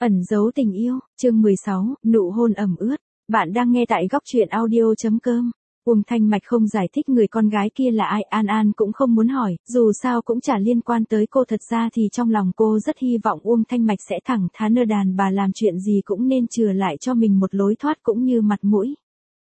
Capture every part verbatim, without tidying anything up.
Ẩn giấu tình yêu, chương mười sáu, nụ hôn ẩm ướt. Bạn đang nghe tại góc truyện audio.com. Uông Thanh Mạch không giải thích người con gái kia là ai, An An cũng không muốn hỏi, dù sao cũng chả liên quan tới cô. Thật ra thì trong lòng cô rất hy vọng Uông Thanh Mạch sẽ thẳng thắn nơ đàn bà, làm chuyện gì cũng nên chừa lại cho mình một lối thoát cũng như mặt mũi.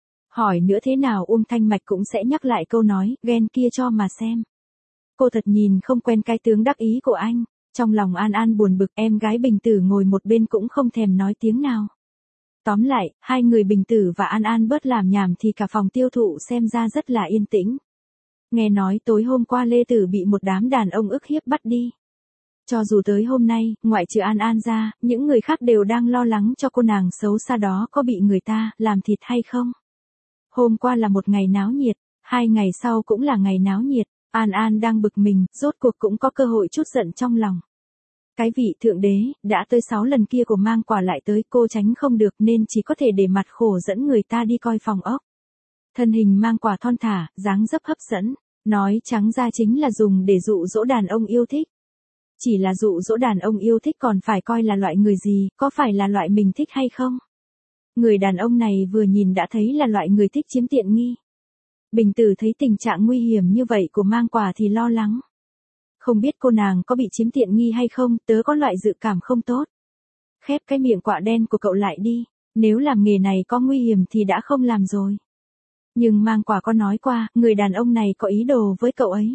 Hỏi nữa thế nào Uông Thanh Mạch cũng sẽ nhắc lại câu nói, ghen kia cho mà xem. Cô thật nhìn không quen cái tướng đắc ý của anh. Trong lòng An An buồn bực, em gái Bình Tử ngồi một bên cũng không thèm nói tiếng nào. Tóm lại, hai người Bình Tử và An An bớt làm nhảm thì cả phòng tiêu thụ xem ra rất là yên tĩnh. Nghe nói tối hôm qua Lê Tử bị một đám đàn ông ức hiếp bắt đi. Cho dù tới hôm nay, ngoại trừ An An ra, những người khác đều đang lo lắng cho cô nàng xấu xa đó có bị người ta làm thịt hay không. Hôm qua là một ngày náo nhiệt, hai ngày sau cũng là ngày náo nhiệt. An An đang bực mình, rốt cuộc cũng có cơ hội chút giận trong lòng. Cái vị thượng đế, đã tới sáu lần kia của mang quả lại tới, cô tránh không được nên chỉ có thể để mặt khổ dẫn người ta đi coi phòng ốc. Thân hình mang quả thon thả, dáng dấp hấp dẫn, nói trắng ra chính là dùng để dụ dỗ đàn ông yêu thích. Chỉ là dụ dỗ đàn ông yêu thích còn phải coi là loại người gì, có phải là loại mình thích hay không? Người đàn ông này vừa nhìn đã thấy là loại người thích chiếm tiện nghi. Bình Tử thấy tình trạng nguy hiểm như vậy của mang quả thì lo lắng. Không biết cô nàng có bị chiếm tiện nghi hay không, tớ có loại dự cảm không tốt. Khép cái miệng quạ đen của cậu lại đi, nếu làm nghề này có nguy hiểm thì đã không làm rồi. Nhưng mang quả có nói qua, người đàn ông này có ý đồ với cậu ấy.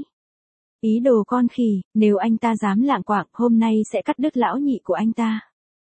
Ý đồ con khỉ, nếu anh ta dám lạng quạng, hôm nay sẽ cắt đứt lão nhị của anh ta.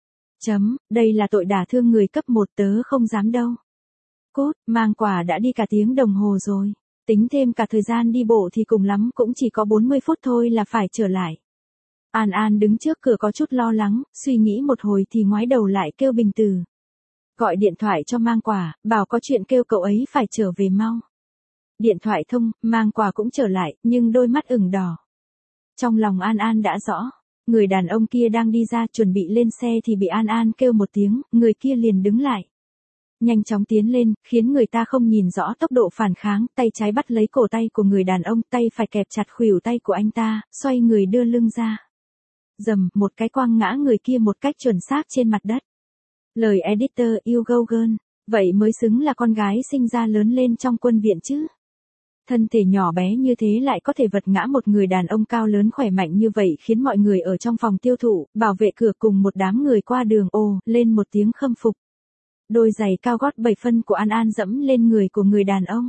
Chấm, đây là tội đả thương người cấp một, tớ không dám đâu. Cút, mang quả đã đi cả tiếng đồng hồ rồi. Tính thêm cả thời gian đi bộ thì cùng lắm cũng chỉ có bốn mươi phút thôi là phải trở lại. An An đứng trước cửa có chút lo lắng, suy nghĩ một hồi thì ngoái đầu lại kêu Bình Tử. Gọi điện thoại cho mang quả, bảo có chuyện kêu cậu ấy phải trở về mau. Điện thoại thông, mang quả cũng trở lại, nhưng đôi mắt ửng đỏ. Trong lòng An An đã rõ, người đàn ông kia đang đi ra chuẩn bị lên xe thì bị An An kêu một tiếng, người kia liền đứng lại. Nhanh chóng tiến lên, khiến người ta không nhìn rõ tốc độ phản kháng, tay trái bắt lấy cổ tay của người đàn ông, tay phải kẹp chặt khuỷu tay của anh ta, xoay người đưa lưng ra. Dầm, một cái quăng ngã người kia một cách chuẩn xác trên mặt đất. Lời editor yêu go girl, vậy mới xứng là con gái sinh ra lớn lên trong quân viện chứ. Thân thể nhỏ bé như thế lại có thể vật ngã một người đàn ông cao lớn khỏe mạnh như vậy, khiến mọi người ở trong phòng tiêu thụ, bảo vệ cửa cùng một đám người qua đường ồ lên một tiếng khâm phục. Đôi giày cao gót bảy phân của An An dẫm lên người của người đàn ông.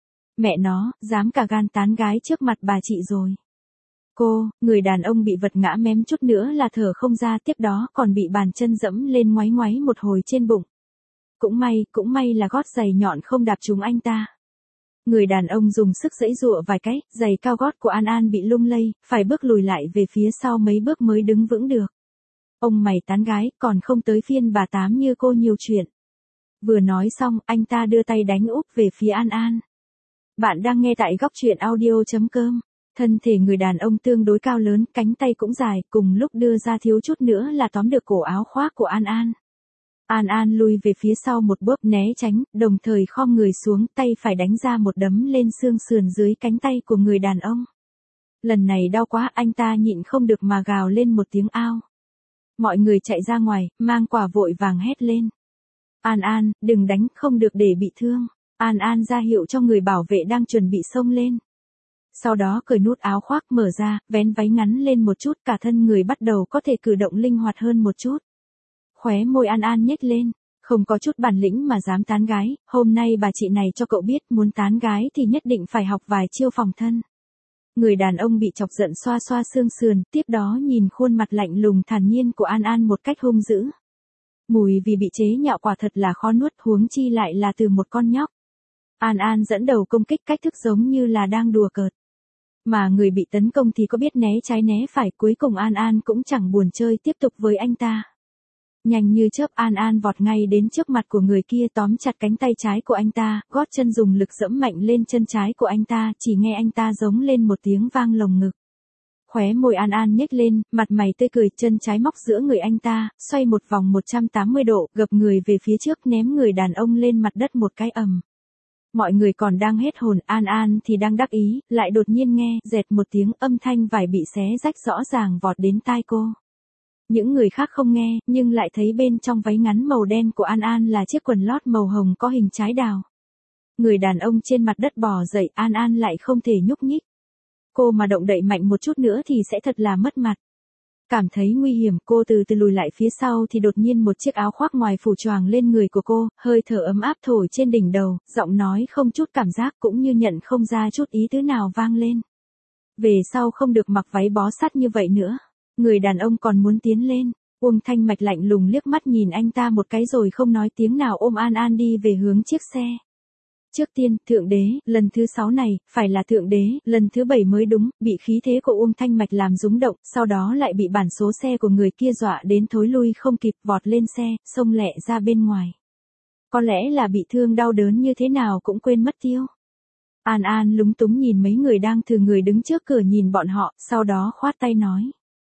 Mẹ nó, dám cả gan tán gái trước mặt bà chị rồi. Cô, người đàn ông bị vật ngã mém chút nữa là thở không ra, tiếp đó còn bị bàn chân dẫm lên ngoáy ngoáy một hồi trên bụng. Cũng may, cũng may là gót giày nhọn không đạp trúng anh ta. Người đàn ông dùng sức giãy giụa vài cái, giày cao gót của An An bị lung lay, phải bước lùi lại về phía sau mấy bước mới đứng vững được. Ông mày tán gái, còn không tới phiên bà Tám như cô nhiều chuyện. Vừa nói xong, anh ta đưa tay đánh úp về phía An An. Bạn đang nghe tại góc truyện audio.com. Thân thể người đàn ông tương đối cao lớn, cánh tay cũng dài, cùng lúc đưa ra thiếu chút nữa là tóm được cổ áo khoác của An An. An An lùi về phía sau một bước né tránh, đồng thời khom người xuống, tay phải đánh ra một đấm lên xương sườn dưới cánh tay của người đàn ông. Lần này đau quá, anh ta nhịn không được mà gào lên một tiếng ao. Mọi người chạy ra ngoài, mang quả vội vàng hét lên. An An, đừng đánh, không được để bị thương. An An ra hiệu cho người bảo vệ đang chuẩn bị xông lên. Sau đó cởi nút áo khoác mở ra, vén váy ngắn lên một chút, cả thân người bắt đầu có thể cử động linh hoạt hơn một chút. Khóe môi An An nhếch lên, không có chút bản lĩnh mà dám tán gái, hôm nay bà chị này cho cậu biết muốn tán gái thì nhất định phải học vài chiêu phòng thân. Người đàn ông bị chọc giận xoa xoa xương sườn, tiếp đó nhìn khuôn mặt lạnh lùng thản nhiên của An An một cách hung dữ. Mùi vì bị chế nhạo quả thật là khó nuốt, huống chi lại là từ một con nhóc. An An dẫn đầu công kích cách thức giống như là đang đùa cợt. Mà người bị tấn công thì có biết né trái né phải, cuối cùng An An cũng chẳng buồn chơi tiếp tục với anh ta. Nhanh như chớp An An vọt ngay đến trước mặt của người kia, tóm chặt cánh tay trái của anh ta, gót chân dùng lực dẫm mạnh lên chân trái của anh ta, chỉ nghe anh ta giống lên một tiếng vang lồng ngực. Khóe môi An An nhếch lên, mặt mày tươi cười, chân trái móc giữa người anh ta, xoay một vòng một trăm tám mươi độ, gập người về phía trước, ném người đàn ông lên mặt đất một cái ầm. Mọi người còn đang hết hồn, An An thì đang đắc ý, lại đột nhiên nghe, dẹt một tiếng, âm thanh vải bị xé rách rõ ràng vọt đến tai cô. Những người khác không nghe, nhưng lại thấy bên trong váy ngắn màu đen của An An là chiếc quần lót màu hồng có hình trái đào. Người đàn ông trên mặt đất bò dậy, An An lại không thể nhúc nhích. Cô mà động đậy mạnh một chút nữa thì sẽ thật là mất mặt. Cảm thấy nguy hiểm, cô từ từ lùi lại phía sau thì đột nhiên một chiếc áo khoác ngoài phủ choàng lên người của cô, hơi thở ấm áp thổi trên đỉnh đầu, giọng nói không chút cảm giác cũng như nhận không ra chút ý tứ nào vang lên. Về sau không được mặc váy bó sát như vậy nữa. Người đàn ông còn muốn tiến lên. Uông Thanh Mạch lạnh lùng liếc mắt nhìn anh ta một cái rồi không nói tiếng nào ôm An An đi về hướng chiếc xe. Trước tiên, thượng đế, lần thứ sáu này, phải là thượng đế, lần thứ bảy mới đúng, bị khí thế của Uông Thanh Mạch làm rúng động, sau đó lại bị bản số xe của người kia dọa đến thối lui không kịp vọt lên xe, xông lẹ ra bên ngoài. Có lẽ là bị thương đau đớn như thế nào cũng quên mất tiêu. An An lúng túng nhìn mấy người đang thừa người đứng trước cửa nhìn bọn họ, sau đó khoát tay nói.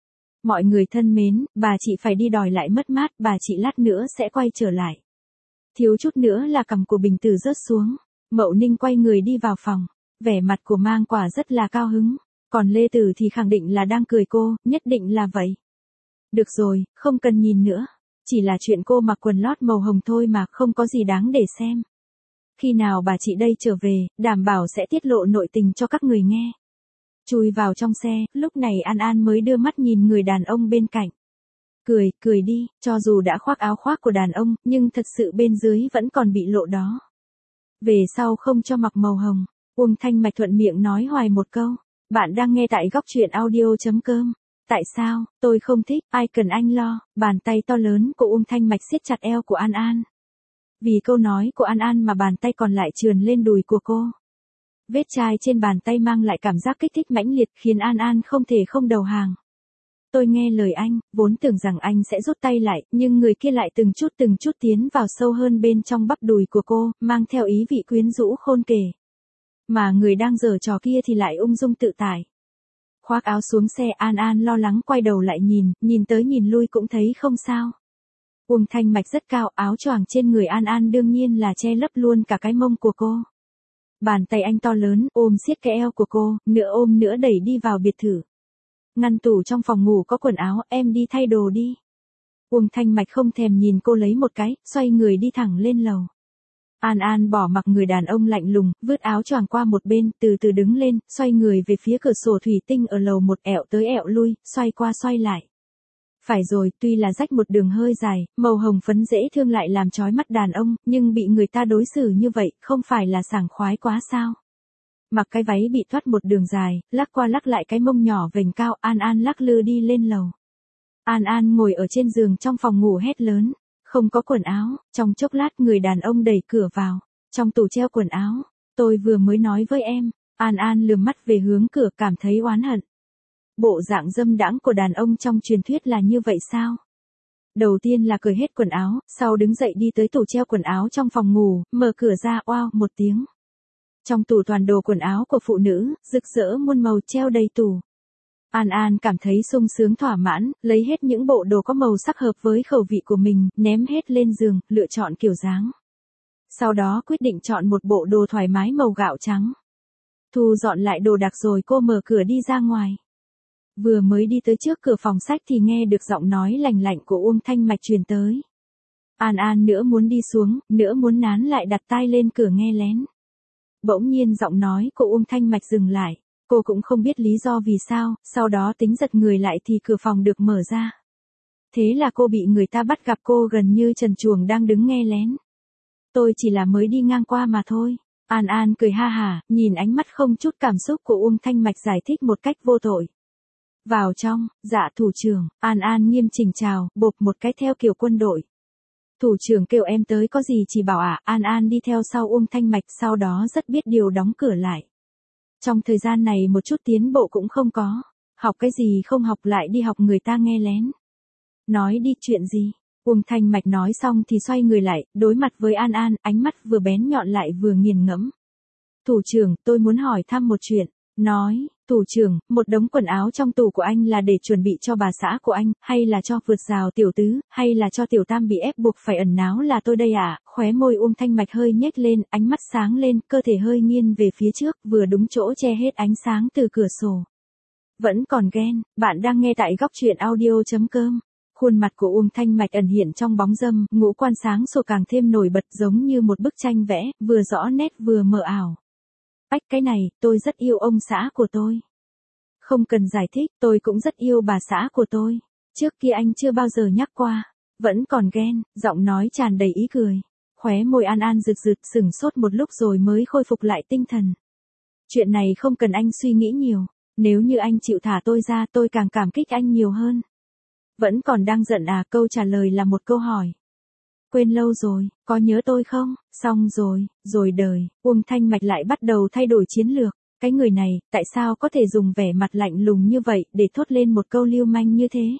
Mọi người thân mến, bà chị phải đi đòi lại mất mát, bà chị lát nữa sẽ quay trở lại. Thiếu chút nữa là cằm của Bình Tử rớt xuống. Mậu Ninh quay người đi vào phòng, vẻ mặt của Mang Quả rất là cao hứng, còn Lê Tử thì khẳng định là đang cười cô, nhất định là vậy. Được rồi, không cần nhìn nữa, chỉ là chuyện cô mặc quần lót màu hồng thôi mà, không có gì đáng để xem. Khi nào bà chị đây trở về, đảm bảo sẽ tiết lộ nội tình cho các người nghe. Chui vào trong xe, lúc này An An mới đưa mắt nhìn người đàn ông bên cạnh. Cười, cười đi, cho dù đã khoác áo khoác của đàn ông, nhưng thật sự bên dưới vẫn còn bị lộ đó. Về sau không cho mặc màu hồng. Uông Thanh Mạch thuận miệng nói hoài một câu. Bạn đang nghe tại góc truyện audio.com. Tại sao, tôi không thích, ai cần anh lo. Bàn tay to lớn của Uông Thanh Mạch siết chặt eo của An An. Vì câu nói của An An mà bàn tay còn lại trườn lên đùi của cô. Vết chai trên bàn tay mang lại cảm giác kích thích mãnh liệt khiến An An không thể không đầu hàng. Tôi nghe lời anh, vốn tưởng rằng anh sẽ rút tay lại, nhưng người kia lại từng chút từng chút tiến vào sâu hơn bên trong bắp đùi của cô, mang theo ý vị quyến rũ khôn kể. Mà người đang giở trò kia thì lại ung dung tự tại. Khoác áo xuống xe, An An lo lắng quay đầu lại nhìn, nhìn tới nhìn lui cũng thấy không sao. Uông Thanh Mạch rất cao, áo choàng trên người An An đương nhiên là che lấp luôn cả cái mông của cô. Bàn tay anh to lớn, ôm siết cái eo của cô, nửa ôm nửa đẩy đi vào biệt thự. Ngăn tủ trong phòng ngủ có quần áo, em đi thay đồ đi. Uông Thanh Mạch không thèm nhìn cô lấy một cái, xoay người đi thẳng lên lầu. An An bỏ mặc người đàn ông lạnh lùng, vứt áo choàng qua một bên, từ từ đứng lên, xoay người về phía cửa sổ thủy tinh ở lầu một, ẹo tới ẹo lui, xoay qua xoay lại. Phải rồi, tuy là rách một đường hơi dài, màu hồng phấn dễ thương lại làm chói mắt đàn ông, nhưng bị người ta đối xử như vậy, không phải là sảng khoái quá sao? Mặc cái váy bị thoát một đường dài, lắc qua lắc lại cái mông nhỏ vểnh cao, An An lắc lư đi lên lầu. An An ngồi ở trên giường trong phòng ngủ hét lớn, không có quần áo, trong chốc lát người đàn ông đẩy cửa vào, trong tủ treo quần áo, tôi vừa mới nói với em, An An lườm mắt về hướng cửa cảm thấy oán hận. Bộ dạng dâm đãng của đàn ông trong truyền thuyết là như vậy sao? Đầu tiên là cởi hết quần áo, sau đứng dậy đi tới tủ treo quần áo trong phòng ngủ, mở cửa ra, oao, một tiếng. Trong tủ toàn đồ quần áo của phụ nữ, rực rỡ muôn màu treo đầy tủ. An An cảm thấy sung sướng thỏa mãn, lấy hết những bộ đồ có màu sắc hợp với khẩu vị của mình, ném hết lên giường, lựa chọn kiểu dáng. Sau đó quyết định chọn một bộ đồ thoải mái màu gạo trắng. Thu dọn lại đồ đạc rồi cô mở cửa đi ra ngoài. Vừa mới đi tới trước cửa phòng sách thì nghe được giọng nói lành lạnh của Uông Thanh Mạch truyền tới. An An nữa muốn đi xuống, nữa muốn nán lại đặt tai lên cửa nghe lén. Bỗng nhiên giọng nói của Uông Thanh Mạch dừng lại, cô cũng không biết lý do vì sao, sau đó tính giật người lại thì cửa phòng được mở ra. Thế là cô bị người ta bắt gặp cô gần như trần truồng đang đứng nghe lén. Tôi chỉ là mới đi ngang qua mà thôi. An An cười ha hả, nhìn ánh mắt không chút cảm xúc của Uông Thanh Mạch giải thích một cách vô tội. Vào trong, dạ thủ trưởng, An An nghiêm chỉnh chào, bộp một cái theo kiểu quân đội. Thủ trưởng kêu em tới có gì chỉ bảo ạ, à? An An đi theo sau Uông Thanh Mạch, sau đó rất biết điều đóng cửa lại. Trong thời gian này một chút tiến bộ cũng không có, học cái gì không học lại đi học người ta nghe lén. Nói đi chuyện gì? Uông Thanh Mạch nói xong thì xoay người lại, đối mặt với An An, ánh mắt vừa bén nhọn lại vừa nghiền ngẫm. Thủ trưởng, tôi muốn hỏi thăm một chuyện. Nói, thủ trưởng, một đống quần áo trong tủ của anh là để chuẩn bị cho bà xã của anh, hay là cho vượt rào tiểu tứ, hay là cho tiểu tam bị ép buộc phải ẩn náu là tôi đây à? Khóe môi Uông Thanh Mạch hơi nhếch lên, ánh mắt sáng lên, cơ thể hơi nghiêng về phía trước, vừa đúng chỗ che hết ánh sáng từ cửa sổ. Vẫn còn ghen, bạn đang nghe tại góc truyện audio.com. Khuôn mặt của Uông Thanh Mạch ẩn hiện trong bóng râm, ngũ quan sáng sủa càng thêm nổi bật giống như một bức tranh vẽ, vừa rõ nét vừa mờ ảo. Ách cái này, tôi rất yêu ông xã của tôi. Không cần giải thích, tôi cũng rất yêu bà xã của tôi. Trước kia anh chưa bao giờ nhắc qua. Vẫn còn ghen, giọng nói tràn đầy ý cười. Khóe môi An An rực rực sửng sốt một lúc rồi mới khôi phục lại tinh thần. Chuyện này không cần anh suy nghĩ nhiều. Nếu như anh chịu thả tôi ra tôi càng cảm kích anh nhiều hơn. Vẫn còn đang giận à? Câu trả lời là một câu hỏi. Quên lâu rồi, có nhớ tôi không? Xong rồi, rồi đời, Uông Thanh Mạch lại bắt đầu thay đổi chiến lược. Cái người này, tại sao có thể dùng vẻ mặt lạnh lùng như vậy để thốt lên một câu lưu manh như thế?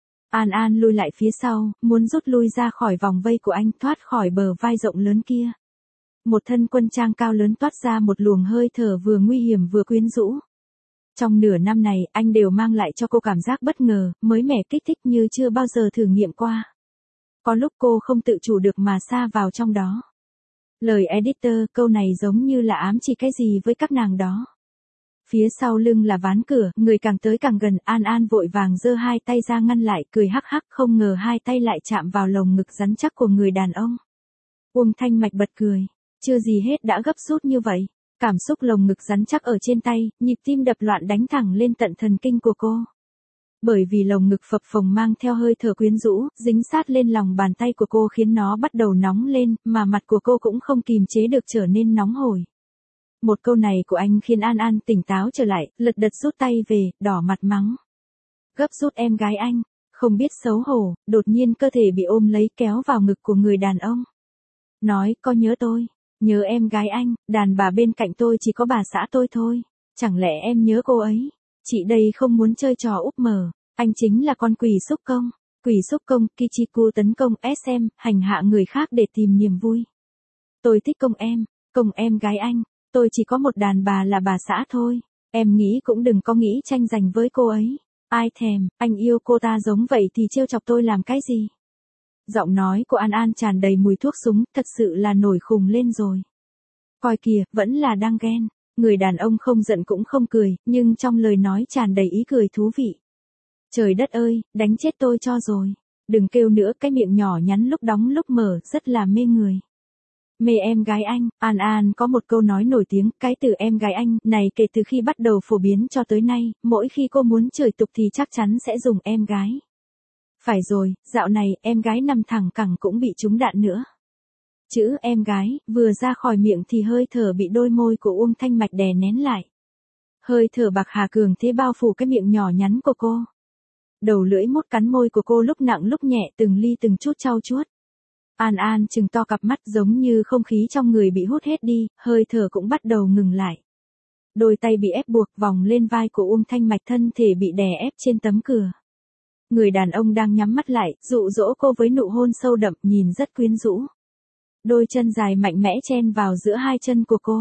An An lui lại phía sau, muốn rút lui ra khỏi vòng vây của anh, thoát khỏi bờ vai rộng lớn kia. Một thân quân trang cao lớn toát ra một luồng hơi thở vừa nguy hiểm vừa quyến rũ. Trong nửa năm này, anh đều mang lại cho cô cảm giác bất ngờ, mới mẻ kích thích như chưa bao giờ thử nghiệm qua. Có lúc cô không tự chủ được mà sa vào trong đó. Lời editor, câu này giống như là ám chỉ cái gì với các nàng đó. Phía sau lưng là ván cửa, người càng tới càng gần, An An vội vàng giơ hai tay ra ngăn lại, cười hắc hắc, không ngờ hai tay lại chạm vào lồng ngực rắn chắc của người đàn ông. Uông Thanh Mạch bật cười, chưa gì hết đã gấp rút như vậy. Cảm xúc lồng ngực rắn chắc ở trên tay, nhịp tim đập loạn đánh thẳng lên tận thần kinh của cô. Bởi vì lồng ngực phập phồng mang theo hơi thở quyến rũ, dính sát lên lòng bàn tay của cô khiến nó bắt đầu nóng lên, mà mặt của cô cũng không kìm chế được trở nên nóng hổi. Một câu này của anh khiến An An tỉnh táo trở lại, lật đật rút tay về, đỏ mặt mắng. Gấp rút em gái anh, không biết xấu hổ, đột nhiên cơ thể bị ôm lấy kéo vào ngực của người đàn ông. Nói, có nhớ tôi, nhớ em gái anh, đàn bà bên cạnh tôi chỉ có bà xã tôi thôi, chẳng lẽ em nhớ cô ấy? Chị đây không muốn chơi trò úp mở, anh chính là con quỷ xúc công, quỷ xúc công, Kichiku tấn công ét em, hành hạ người khác để tìm niềm vui. Tôi thích công em, công em gái anh, tôi chỉ có một đàn bà là bà xã thôi, em nghĩ cũng đừng có nghĩ tranh giành với cô ấy. Ai thèm, anh yêu cô ta giống vậy thì trêu chọc tôi làm cái gì? Giọng nói của An An tràn đầy mùi thuốc súng, thật sự là nổi khùng lên rồi. Coi kìa, vẫn là đang ghen. Người đàn ông không giận cũng không cười, nhưng trong lời nói tràn đầy ý cười thú vị. Trời đất ơi, đánh chết tôi cho rồi. Đừng kêu nữa, cái miệng nhỏ nhắn lúc đóng lúc mở, rất là mê người. Mê em gái anh, An An có một câu nói nổi tiếng, cái từ em gái anh này kể từ khi bắt đầu phổ biến cho tới nay, mỗi khi cô muốn chửi tục thì chắc chắn sẽ dùng em gái. Phải rồi, dạo này, em gái nằm thẳng cẳng cũng bị trúng đạn nữa. Chữ em gái, vừa ra khỏi miệng thì hơi thở bị đôi môi của Uông Thanh Mạch đè nén lại. Hơi thở bạc hà cường thế bao phủ cái miệng nhỏ nhắn của cô. Đầu lưỡi mút cắn môi của cô lúc nặng lúc nhẹ từng ly từng chút trau chuốt. An An trừng to cặp mắt giống như không khí trong người bị hút hết đi, hơi thở cũng bắt đầu ngừng lại. Đôi tay bị ép buộc vòng lên vai của Uông Thanh Mạch, thân thể bị đè ép trên tấm cửa. Người đàn ông đang nhắm mắt lại, dụ dỗ cô với nụ hôn sâu đậm, nhìn rất quyến rũ. Đôi chân dài mạnh mẽ chen vào giữa hai chân của cô.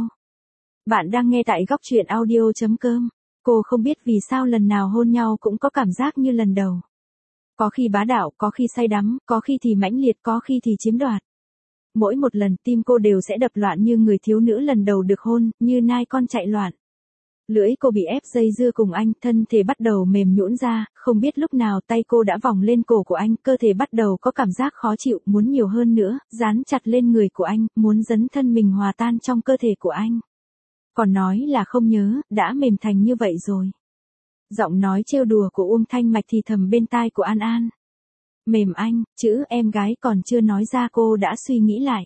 Bạn đang nghe tại góc truyện audio chấm com. Cô không biết vì sao lần nào hôn nhau cũng có cảm giác như lần đầu. Có khi bá đạo, có khi say đắm, có khi thì mãnh liệt, có khi thì chiếm đoạt. Mỗi một lần tim cô đều sẽ đập loạn như người thiếu nữ lần đầu được hôn, như nai con chạy loạn. Lưỡi cô bị ép dây dưa cùng anh, thân thể bắt đầu mềm nhũn ra, không biết lúc nào tay cô đã vòng lên cổ của anh, cơ thể bắt đầu có cảm giác khó chịu, muốn nhiều hơn nữa, dán chặt lên người của anh, muốn dấn thân mình hòa tan trong cơ thể của anh. Còn nói là không nhớ, đã mềm thành như vậy rồi. Giọng nói trêu đùa của Uông Thanh Mạch thì thầm bên tai của An An. Mềm anh, chữ em gái còn chưa nói ra cô đã suy nghĩ lại.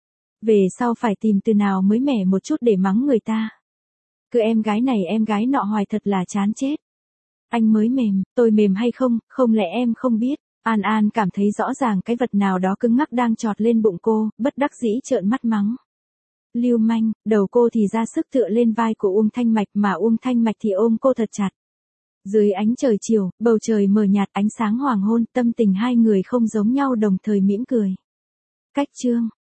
Về sau phải tìm từ nào mới mẻ một chút để mắng người ta. Cứ em gái này em gái nọ hoài thật là chán chết. Anh mới mềm, tôi mềm hay không, không lẽ em không biết. An An cảm thấy rõ ràng cái vật nào đó cứng ngắc đang trọt lên bụng cô, bất đắc dĩ trợn mắt mắng. Lưu manh, đầu cô thì ra sức tựa lên vai của Uông Thanh Mạch mà Uông Thanh Mạch thì ôm cô thật chặt. Dưới ánh trời chiều, bầu trời mờ nhạt, ánh sáng hoàng hôn, tâm tình hai người không giống nhau đồng thời mỉm cười. Cách chương